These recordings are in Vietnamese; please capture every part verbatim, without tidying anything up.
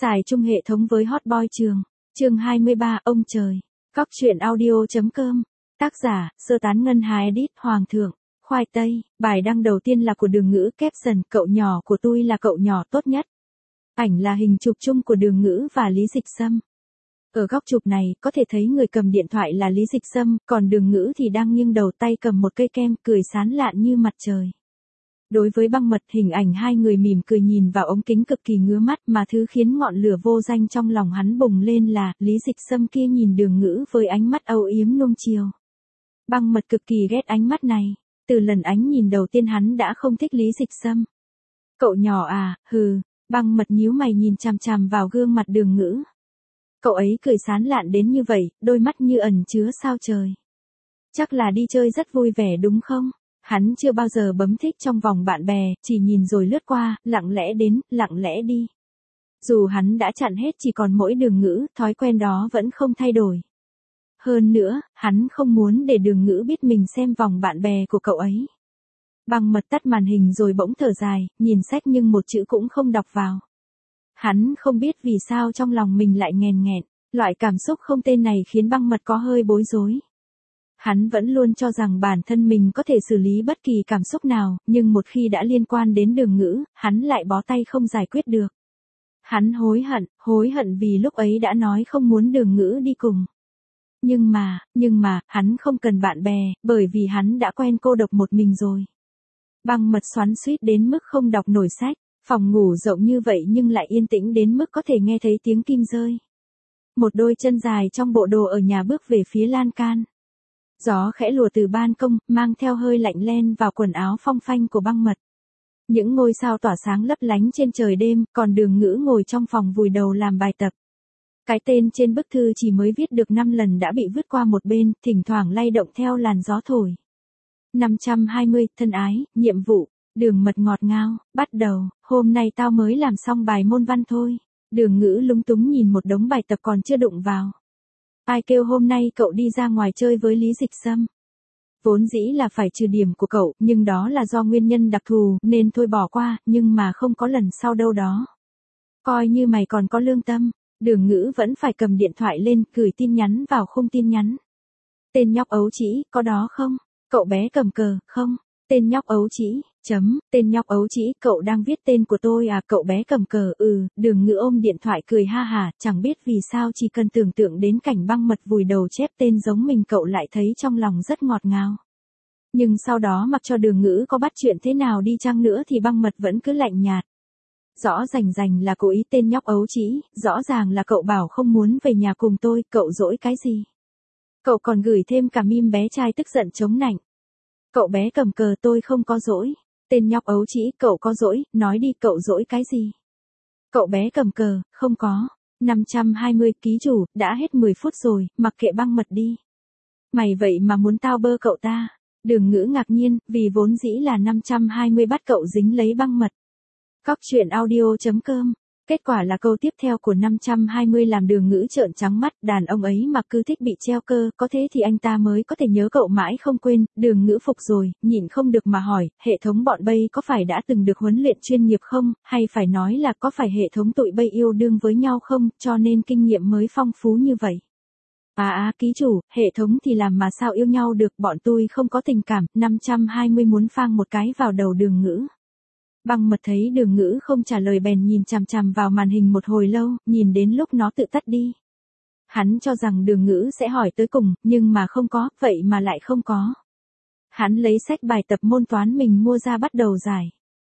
Xài chung hệ thống với Hot Boy Trường. Chương hai mươi ba, ông trời. Cóc truyện audio.com. Tác giả, sơ tán ngân hà edit Hoàng thượng. Khoai tây. Bài đăng đầu tiên là của Đường Ngữ caption, cậu nhỏ của tôi là cậu nhỏ tốt nhất. Ảnh là hình chụp chung của Đường Ngữ và Lý Dịch Sâm. Ở góc chụp này, có thể thấy người cầm điện thoại là Lý Dịch Sâm, còn Đường Ngữ thì đang nghiêng đầu tay cầm một cây kem, cười sán lạn như mặt trời. Đối với Băng Mật, hình ảnh hai người mỉm cười nhìn vào ống kính cực kỳ ngứa mắt, mà thứ khiến ngọn lửa vô danh trong lòng hắn bùng lên là, Lý Dịch Sâm kia nhìn Đường Ngữ với ánh mắt âu yếm nuông chiều. Băng Mật cực kỳ ghét ánh mắt này, từ lần ánh nhìn đầu tiên hắn đã không thích Lý Dịch Sâm. Cậu nhỏ à, hừ, Băng Mật nhíu mày nhìn chằm chằm vào gương mặt Đường Ngữ. Cậu ấy cười sán lạn đến như vậy, đôi mắt như ẩn chứa sao trời. Chắc là đi chơi rất vui vẻ đúng không? Hắn chưa bao giờ bấm thích trong vòng bạn bè, chỉ nhìn rồi lướt qua, lặng lẽ đến, lặng lẽ đi. Dù hắn đã chặn hết chỉ còn mỗi Đường Ngữ, thói quen đó vẫn không thay đổi. Hơn nữa, hắn không muốn để Đường Ngữ biết mình xem vòng bạn bè của cậu ấy. Băng Mật tắt màn hình rồi bỗng thở dài, nhìn sách nhưng một chữ cũng không đọc vào. Hắn không biết vì sao trong lòng mình lại nghèn nghẹn, loại cảm xúc không tên này khiến Băng Mật có hơi bối rối. Hắn vẫn luôn cho rằng bản thân mình có thể xử lý bất kỳ cảm xúc nào, nhưng một khi đã liên quan đến Đường Ngữ, hắn lại bó tay không giải quyết được. Hắn hối hận, hối hận vì lúc ấy đã nói không muốn Đường Ngữ đi cùng. Nhưng mà, nhưng mà, hắn không cần bạn bè, bởi vì hắn đã quen cô độc một mình rồi. Băng Mật xoắn xuýt đến mức không đọc nổi sách, phòng ngủ rộng như vậy nhưng lại yên tĩnh đến mức có thể nghe thấy tiếng kim rơi. Một đôi chân dài trong bộ đồ ở nhà bước về phía lan can. Gió khẽ lùa từ ban công, mang theo hơi lạnh len vào quần áo phong phanh của Băng Mật. Những ngôi sao tỏa sáng lấp lánh trên trời đêm, còn Đường Ngữ ngồi trong phòng vùi đầu làm bài tập. Cái tên trên bức thư chỉ mới viết được năm lần đã bị vứt qua một bên, thỉnh thoảng lay động theo làn gió thổi. năm trăm hai mươi, thân ái, nhiệm vụ. Đường Mật ngọt ngào, bắt đầu, hôm nay tao mới làm xong bài môn văn thôi. Đường Ngữ lúng túng nhìn một đống bài tập còn chưa đụng vào. Ai kêu hôm nay cậu đi ra ngoài chơi với Lý Dịch Sâm? Vốn dĩ là phải trừ điểm của cậu, nhưng đó là do nguyên nhân đặc thù, nên thôi bỏ qua, nhưng mà không có lần sau đâu đó. Coi như mày còn có lương tâm. Đường Ngữ vẫn phải cầm điện thoại lên, gửi tin nhắn vào khung tin nhắn. Tên nhóc ấu trĩ, có đó không? Cậu bé cầm cờ, không? Tên nhóc ấu trĩ, chấm, tên nhóc ấu trĩ, cậu đang viết tên của tôi à? Cậu bé cầm cờ, ừ. Đường Ngữ ôm điện thoại cười ha hả, chẳng biết vì sao chỉ cần tưởng tượng đến cảnh Băng Mật vùi đầu chép tên giống mình cậu lại thấy trong lòng rất ngọt ngào. Nhưng sau đó mặc cho Đường Ngữ có bắt chuyện thế nào đi chăng nữa thì Băng Mật vẫn cứ lạnh nhạt. Rõ rành rành là cố ý tên nhóc ấu trĩ, rõ ràng là cậu bảo không muốn về nhà cùng tôi, cậu dỗi cái gì? Cậu còn gửi thêm cả meme bé trai tức giận chống nạnh. Cậu bé cầm cờ, tôi không có dỗi. Tên nhóc ấu trĩ, cậu có dỗi, nói đi, cậu dỗi cái gì? Cậu bé cầm cờ, không có. năm trăm hai mươi, ký chủ, đã hết mười phút rồi, mặc kệ Băng Mật đi. Mày vậy mà muốn tao bơ cậu ta? Đường Ngữ ngạc nhiên, vì vốn dĩ là năm trăm hai mươi bắt cậu dính lấy Băng Mật. Cóc truyện audio.com. Kết quả là câu tiếp theo của năm trăm hai mươi làm Đường Ngữ trợn trắng mắt, đàn ông ấy mà cứ thích bị treo cơ, có thế thì anh ta mới có thể nhớ cậu mãi không quên. Đường Ngữ phục rồi, nhịn không được mà hỏi, hệ thống bọn bây có phải đã từng được huấn luyện chuyên nghiệp không, hay phải nói là có phải hệ thống tụi bây yêu đương với nhau không, cho nên kinh nghiệm mới phong phú như vậy. À à, ký chủ, hệ thống thì làm mà sao yêu nhau được, bọn tôi không có tình cảm. Năm trăm hai mươi muốn phang một cái vào đầu Đường Ngữ. Băng Mật thấy Đường Ngữ không trả lời bèn nhìn chằm chằm vào màn hình một hồi lâu, nhìn đến lúc nó tự tắt đi. Hắn cho rằng Đường Ngữ sẽ hỏi tới cùng, nhưng mà không có, vậy mà lại không có. Hắn lấy sách bài tập môn toán mình mua ra bắt đầu giải.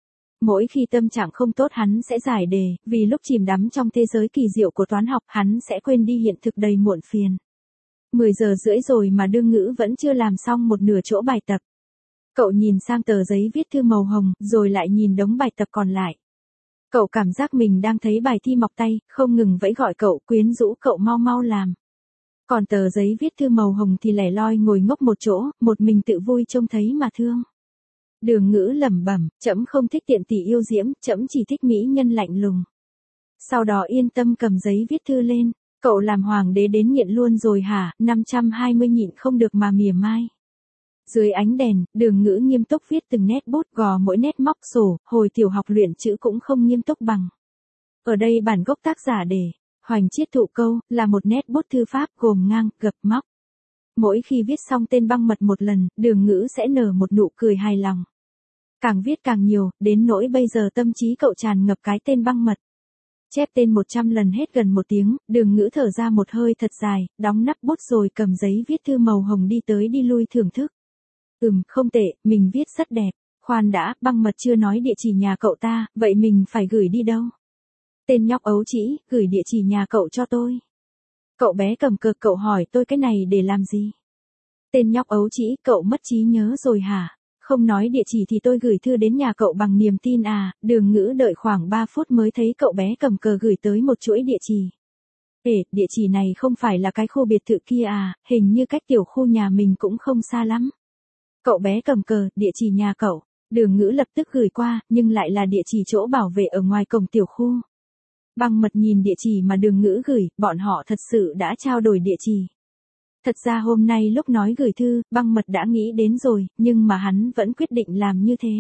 Mỗi khi tâm trạng không tốt hắn sẽ giải đề, vì lúc chìm đắm trong thế giới kỳ diệu của toán học hắn sẽ quên đi hiện thực đầy muộn phiền. mười giờ rưỡi rồi mà Đường Ngữ vẫn chưa làm xong một nửa chỗ bài tập. Cậu nhìn sang tờ giấy viết thư màu hồng, rồi lại nhìn đống bài tập còn lại. Cậu cảm giác mình đang thấy bài thi mọc tay, không ngừng vẫy gọi cậu, quyến rũ cậu mau mau làm. Còn tờ giấy viết thư màu hồng thì lẻ loi ngồi ngốc một chỗ, một mình tự vui trông thấy mà thương. Đường Ngữ lẩm bẩm, trẫm không thích tiện tỷ yêu diễm, trẫm chỉ thích mỹ nhân lạnh lùng. Sau đó yên tâm cầm giấy viết thư lên, cậu làm hoàng đế đến nghiện luôn rồi hả? năm trăm hai mươi nhịn không được mà mỉa mai. Dưới ánh đèn, Đường Ngữ nghiêm túc viết từng nét bút, gò mỗi nét móc sổ, hồi tiểu học luyện chữ cũng không nghiêm túc bằng. Ở đây bản gốc tác giả để Hoành Chiết Thụ câu là một nét bút thư pháp gồm ngang, gập, móc. Mỗi khi viết xong tên băng mật một lần, Đường Ngữ sẽ nở một nụ cười hài lòng. Càng viết càng nhiều, đến nỗi bây giờ tâm trí cậu tràn ngập cái tên băng mật. Chép tên một trăm lần hết gần một tiếng, Đường Ngữ thở ra một hơi thật dài, đóng nắp bút rồi cầm giấy viết thư màu hồng đi tới đi lui thưởng thức. Ừm, không tệ, mình viết rất đẹp. Khoan đã, băng mật chưa nói địa chỉ nhà cậu ta, vậy mình phải gửi đi đâu? Tên nhóc ấu trĩ, gửi địa chỉ nhà cậu cho tôi. Cậu bé cầm cờ, cậu hỏi tôi cái này để làm gì? Tên nhóc ấu trĩ, cậu mất trí nhớ rồi hả? Không nói địa chỉ thì tôi gửi thư đến nhà cậu bằng niềm tin à? Đường Ngữ đợi khoảng ba phút mới thấy cậu bé cầm cờ gửi tới một chuỗi địa chỉ. Ê, địa chỉ này không phải là cái khu biệt thự kia à, hình như cách tiểu khu nhà mình cũng không xa lắm. Cậu bé cầm cờ, địa chỉ nhà cậu. Đường Ngữ lập tức gửi qua, nhưng lại là địa chỉ chỗ bảo vệ ở ngoài cổng tiểu khu. Băng mật nhìn địa chỉ mà Đường Ngữ gửi, bọn họ thật sự đã trao đổi địa chỉ. Thật ra hôm nay lúc nói gửi thư, băng mật đã nghĩ đến rồi, nhưng mà hắn vẫn quyết định làm như thế.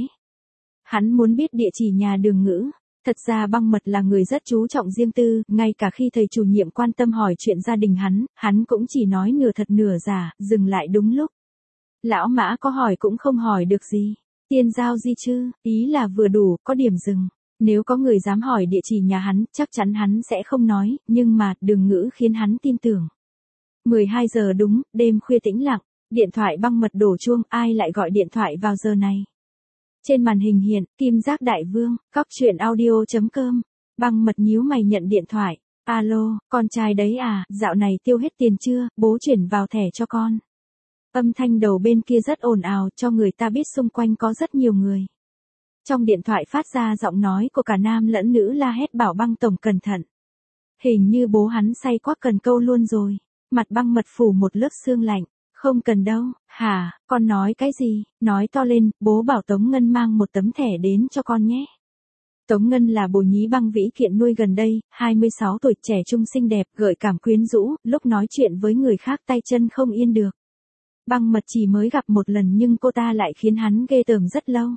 Hắn muốn biết địa chỉ nhà Đường Ngữ. Thật ra băng mật là người rất chú trọng riêng tư, ngay cả khi thầy chủ nhiệm quan tâm hỏi chuyện gia đình hắn, hắn cũng chỉ nói nửa thật nửa giả, dừng lại đúng lúc. Lão Mã có hỏi cũng không hỏi được gì. Tiên giao gì chứ, ý là vừa đủ, có điểm dừng. Nếu có người dám hỏi địa chỉ nhà hắn, chắc chắn hắn sẽ không nói, nhưng mà, Đường Ngữ khiến hắn tin tưởng. mười hai giờ đúng, đêm khuya tĩnh lặng, điện thoại băng mật đổ chuông, ai lại gọi điện thoại vào giờ này? Trên màn hình hiện, Kim Giác Đại Vương, cóc truyện audio chấm com. Băng mật nhíu mày nhận điện thoại. Alo, con trai đấy à, dạo này tiêu hết tiền chưa, bố chuyển vào thẻ cho con. Âm thanh đầu bên kia rất ồn ào, cho người ta biết xung quanh có rất nhiều người. Trong điện thoại phát ra giọng nói của cả nam lẫn nữ la hét bảo băng tổng cẩn thận. Hình như bố hắn say quá cần câu luôn rồi. Mặt băng mật phủ một lớp sương lạnh. Không cần đâu, hả, con nói cái gì, nói to lên, bố bảo Tống Ngân mang một tấm thẻ đến cho con nhé. Tống Ngân là bồ nhí băng vĩ kiện nuôi gần đây, hai mươi sáu tuổi, trẻ trung xinh đẹp, gợi cảm quyến rũ, lúc nói chuyện với người khác tay chân không yên được. Băng mật chỉ mới gặp một lần nhưng cô ta lại khiến hắn ghê tởm rất lâu.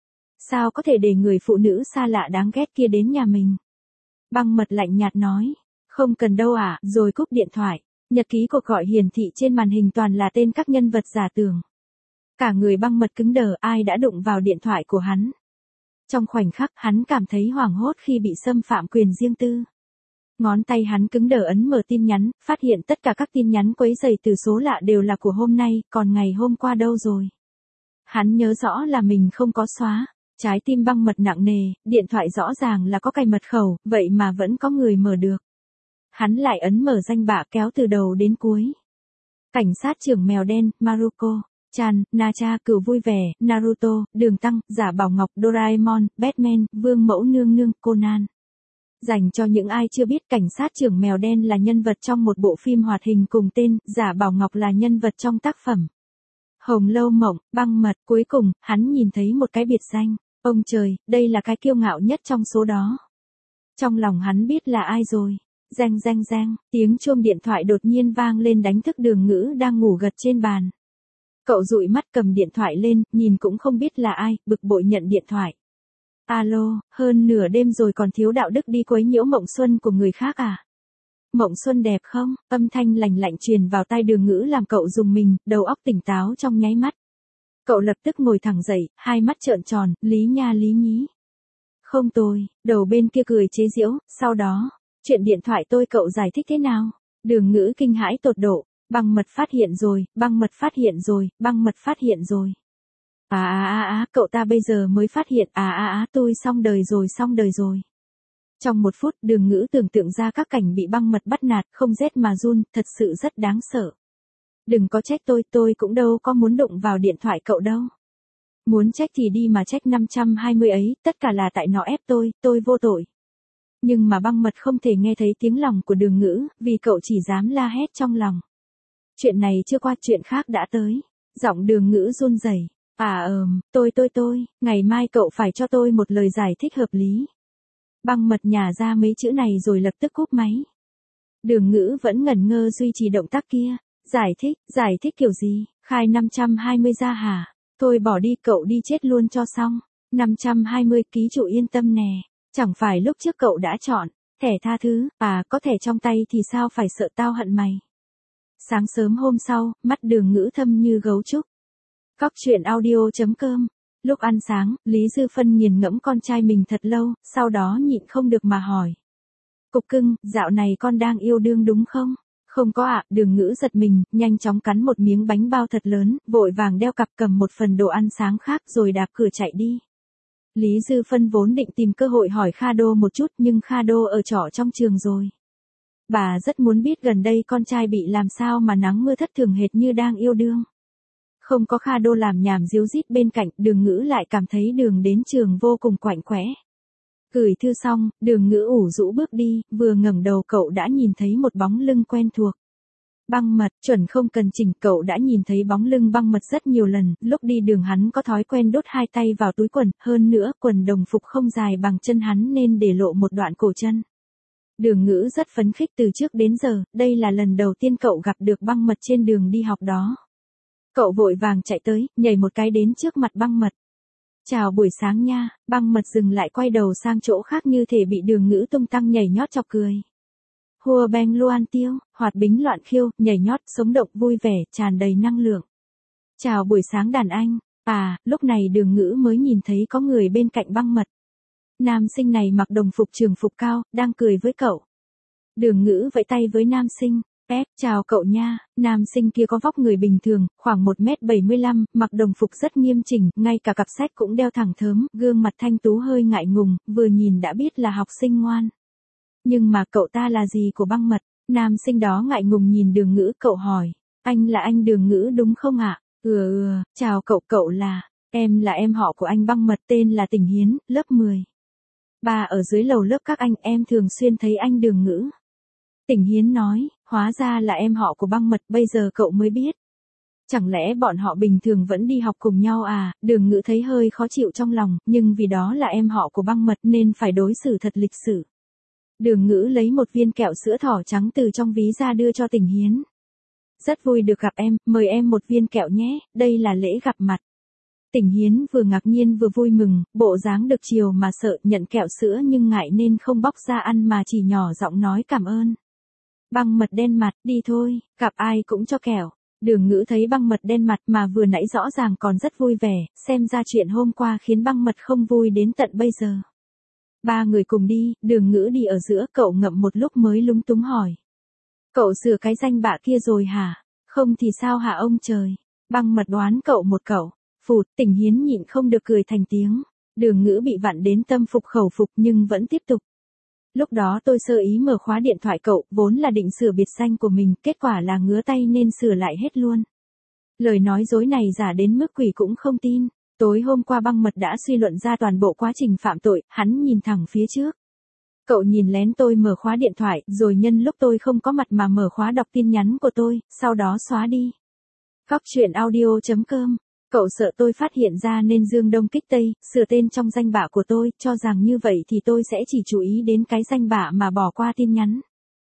Sao có thể để người phụ nữ xa lạ đáng ghét kia đến nhà mình? Băng mật lạnh nhạt nói, không cần đâu ạ, à, rồi cúp điện thoại. Nhật ký cuộc gọi hiển thị trên màn hình toàn là tên các nhân vật giả tưởng. Cả người băng mật cứng đờ, ai đã đụng vào điện thoại của hắn. Trong khoảnh khắc hắn cảm thấy hoảng hốt khi bị xâm phạm quyền riêng tư. Ngón tay hắn cứng đờ ấn mở tin nhắn, phát hiện tất cả các tin nhắn quấy rầy từ số lạ đều là của hôm nay, còn ngày hôm qua đâu rồi. Hắn nhớ rõ là mình không có xóa. Trái tim băng mật nặng nề, điện thoại rõ ràng là có cài mật khẩu, vậy mà vẫn có người mở được. Hắn lại ấn mở danh bạ kéo từ đầu đến cuối. Cảnh sát trưởng mèo đen, Maruko, Chan, Nacha, Cửu vui vẻ, Naruto, Đường Tăng, Giả Bảo Ngọc, Doraemon, Batman, Vương Mẫu Nương Nương, Conan. Dành cho những ai chưa biết, cảnh sát trưởng mèo đen là nhân vật trong một bộ phim hoạt hình cùng tên, Giả Bảo Ngọc là nhân vật trong tác phẩm Hồng Lâu Mộng, Băng Mật. Cuối cùng, hắn nhìn thấy một cái biệt danh. Ông trời, đây là cái kiêu ngạo nhất trong số đó. Trong lòng hắn biết là ai rồi. Reng reng reng, tiếng chuông điện thoại đột nhiên vang lên đánh thức Đường Ngữ đang ngủ gật trên bàn. Cậu dụi mắt cầm điện thoại lên, nhìn cũng không biết là ai, bực bội nhận điện thoại. Alo, hơn nửa đêm rồi còn thiếu đạo đức đi quấy nhiễu mộng xuân của người khác à? Mộng xuân đẹp không? Âm thanh lành lạnh truyền vào tai Đường Ngữ làm cậu rùng mình, đầu óc tỉnh táo trong nháy mắt. Cậu lập tức ngồi thẳng dậy, hai mắt trợn tròn, lý nha lý nhí. Không tồi, đầu bên kia cười chế giễu, sau đó, chuyện điện thoại tôi cậu giải thích thế nào? Đường Ngữ kinh hãi tột độ, băng mật phát hiện rồi, băng mật phát hiện rồi, băng mật phát hiện rồi. À à à à, cậu ta bây giờ mới phát hiện, à à à, tôi xong đời rồi xong đời rồi. Trong một phút, Đường Ngữ tưởng tượng ra các cảnh bị băng mật bắt nạt, không rét mà run, thật sự rất đáng sợ. Đừng có trách tôi, tôi cũng đâu có muốn đụng vào điện thoại cậu đâu. Muốn trách thì đi mà trách năm trăm hai mươi ấy, tất cả là tại nó ép tôi, tôi vô tội. Nhưng mà băng mật không thể nghe thấy tiếng lòng của Đường Ngữ, vì cậu chỉ dám la hét trong lòng. Chuyện này chưa qua, chuyện khác đã tới. Giọng Đường Ngữ run rẩy. À ờm, tôi tôi tôi, ngày mai cậu phải cho tôi một lời giải thích hợp lý. Băng mật nhả ra mấy chữ này rồi lập tức cúp máy. Đường Ngữ vẫn ngẩn ngơ duy trì động tác kia. Giải thích, giải thích kiểu gì, khai năm trăm hai mươi ra hả? Thôi bỏ đi, cậu đi chết luôn cho xong. năm trăm hai mươi, ký chủ yên tâm nè. Chẳng phải lúc trước cậu đã chọn Thẻ tha thứ, à có thẻ trong tay thì sao phải sợ tao hận mày. Sáng sớm hôm sau, mắt Đường Ngữ thâm như gấu trúc. Cóc truyện audio chấm com. Lúc ăn sáng, Lý Dư Phân nghiền ngẫm con trai mình thật lâu, sau đó nhịn không được mà hỏi. Cục cưng, dạo này con đang yêu đương đúng không? Không có ạ, Đường Ngữ giật mình, nhanh chóng cắn một miếng bánh bao thật lớn, vội vàng đeo cặp cầm một phần đồ ăn sáng khác rồi đạp cửa chạy đi. Lý Dư Phân vốn định tìm cơ hội hỏi Kha Đô một chút nhưng Kha Đô ở trọ trong trường rồi. Bà rất muốn biết gần đây con trai bị làm sao mà nắng mưa thất thường hệt như đang yêu đương. Không có Kha Đô làm nhảm díu dít bên cạnh, Đường Ngữ lại cảm thấy đường đến trường vô cùng quạnh quẽ. Gửi thư xong, Đường Ngữ ủ rũ bước đi, vừa ngẩng đầu cậu đã nhìn thấy một bóng lưng quen thuộc. Băng Mật, chuẩn không cần chỉnh, cậu đã nhìn thấy bóng lưng Băng Mật rất nhiều lần, lúc đi đường hắn có thói quen đốt hai tay vào túi quần, hơn nữa quần đồng phục không dài bằng chân hắn nên để lộ một đoạn cổ chân. Đường Ngữ rất phấn khích từ trước đến giờ, đây là lần đầu tiên cậu gặp được Băng Mật trên đường đi học đó. Cậu vội vàng chạy tới, nhảy một cái đến trước mặt Băng Mật. Chào buổi sáng nha, Băng Mật dừng lại quay đầu sang chỗ khác như thể bị Đường Ngữ tung tăng nhảy nhót chọc cười. Hùa beng loan tiêu, hoạt bính loạn khiêu, nhảy nhót, sống động vui vẻ, tràn đầy năng lượng. Chào buổi sáng đàn anh, à, lúc này Đường Ngữ mới nhìn thấy có người bên cạnh Băng Mật. Nam sinh này mặc đồng phục trường phục cao, đang cười với cậu. Đường Ngữ vẫy tay với nam sinh. Pep, chào cậu nha, nam sinh kia có vóc người bình thường, khoảng một mét bảy mươi lăm, mặc đồng phục rất nghiêm chỉnh, ngay cả cặp sách cũng đeo thẳng thớm, gương mặt thanh tú hơi ngại ngùng, vừa nhìn đã biết là học sinh ngoan. Nhưng mà cậu ta là gì của Băng Mật? Nam sinh đó ngại ngùng nhìn Đường Ngữ, cậu hỏi. Anh là anh Đường Ngữ đúng không ạ? Ừ ừ, chào cậu, cậu là. Em là em họ của anh Băng Mật, tên là Tỉnh Hiến, lớp mười. Bà ở dưới lầu lớp các anh, em thường xuyên thấy anh Đường Ngữ. Tỉnh Hiến nói, hóa ra là em họ của Băng Mật, bây giờ cậu mới biết. Chẳng lẽ bọn họ bình thường vẫn đi học cùng nhau à? Đường Ngữ thấy hơi khó chịu trong lòng, nhưng vì đó là em họ của Băng Mật nên phải đối xử thật lịch sự. Đường Ngữ lấy một viên kẹo sữa thỏ trắng từ trong ví ra đưa cho Tỉnh Hiến. Rất vui được gặp em, mời em một viên kẹo nhé, đây là lễ gặp mặt. Tỉnh Hiến vừa ngạc nhiên vừa vui mừng, bộ dáng được chiều mà sợ, nhận kẹo sữa nhưng ngại nên không bóc ra ăn mà chỉ nhỏ giọng nói cảm ơn. Băng Mật đen mặt, đi thôi, gặp ai cũng cho kẹo. Đường Ngữ thấy Băng Mật đen mặt mà vừa nãy rõ ràng còn rất vui vẻ, xem ra chuyện hôm qua khiến Băng Mật không vui đến tận bây giờ. Ba người cùng đi, Đường Ngữ đi ở giữa, cậu ngậm một lúc mới lúng túng hỏi. Cậu sửa cái danh bạ kia rồi hả? Không thì sao hả ông trời? Băng Mật đoán cậu một cậu. Phụt, Tỉnh Hiến nhịn không được cười thành tiếng. Đường Ngữ bị vặn đến tâm phục khẩu phục nhưng vẫn tiếp tục. Lúc đó tôi sơ ý mở khóa điện thoại cậu, vốn là định sửa biệt danh của mình, kết quả là ngứa tay nên sửa lại hết luôn. Lời nói dối này giả đến mức quỷ cũng không tin. Tối hôm qua Băng Mật đã suy luận ra toàn bộ quá trình phạm tội, hắn nhìn thẳng phía trước. Cậu nhìn lén tôi mở khóa điện thoại, rồi nhân lúc tôi không có mặt mà mở khóa đọc tin nhắn của tôi, sau đó xóa đi. Cóc truyện audio chấm com. Cậu sợ tôi phát hiện ra nên dương đông kích tây, sửa tên trong danh bạ của tôi, cho rằng như vậy thì tôi sẽ chỉ chú ý đến cái danh bạ mà bỏ qua tin nhắn.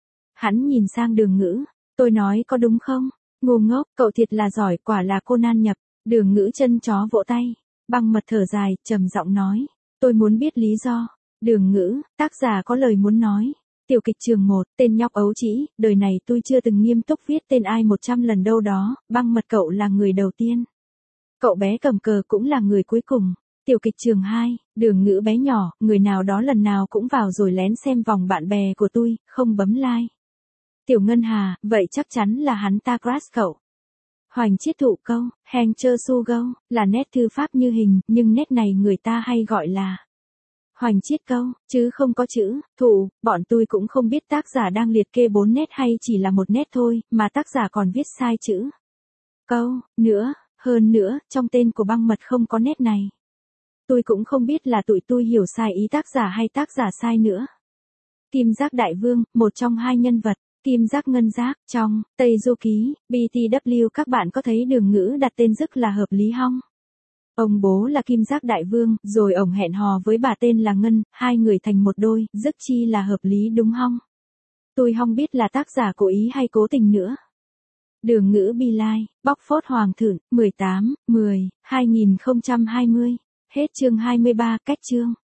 Hắn nhìn sang Đường Ngữ, tôi nói có đúng không? Ngu ngốc, cậu thiệt là giỏi, quả là Conan nhập. Đường Ngữ chân chó vỗ tay. Băng Mật thở dài, trầm giọng nói, tôi muốn biết lý do. Đường Ngữ, tác giả có lời muốn nói. Tiểu kịch trường một, tên nhóc ấu trĩ, đời này tôi chưa từng nghiêm túc viết tên ai một trăm lần đâu đó, Băng Mật cậu là người đầu tiên. Cậu bé cầm cờ cũng là người cuối cùng. Tiểu kịch trường hai, Đường Ngữ bé nhỏ, người nào đó lần nào cũng vào rồi lén xem vòng bạn bè của tôi, không bấm like. Tiểu Ngân Hà, vậy chắc chắn là hắn ta crush cậu. Hoành Chiết Thụ câu, Heng Chơ Su Gâu, là nét thư pháp như hình, nhưng nét này người ta hay gọi là Hoành Chiết câu, chứ không có chữ thụ. Bọn tôi cũng không biết tác giả đang liệt kê bốn nét hay chỉ là một nét thôi, mà tác giả còn viết sai chữ câu nữa. Hơn nữa, trong tên của Băng Mật không có nét này. Tôi cũng không biết là tụi tôi hiểu sai ý tác giả hay tác giả sai nữa. Kim Giác Đại Vương, một trong hai nhân vật. Kim Giác Ngân Giác, trong Tây Du Ký, bê tê vê các bạn có thấy Đường Ngữ đặt tên Dức là hợp lý không? Ông bố là Kim Giác Đại Vương, rồi ông hẹn hò với bà tên là Ngân, hai người thành một đôi, Dức chi là hợp lý đúng không? Tôi không biết là tác giả cố ý hay cố tình nữa. Đường Ngữ Bi Lai, bóc phốt Hoàng Thượng, mười tám, mười, hai nghìn không trăm hai mươi. Hết chương hai mươi ba, cách chương.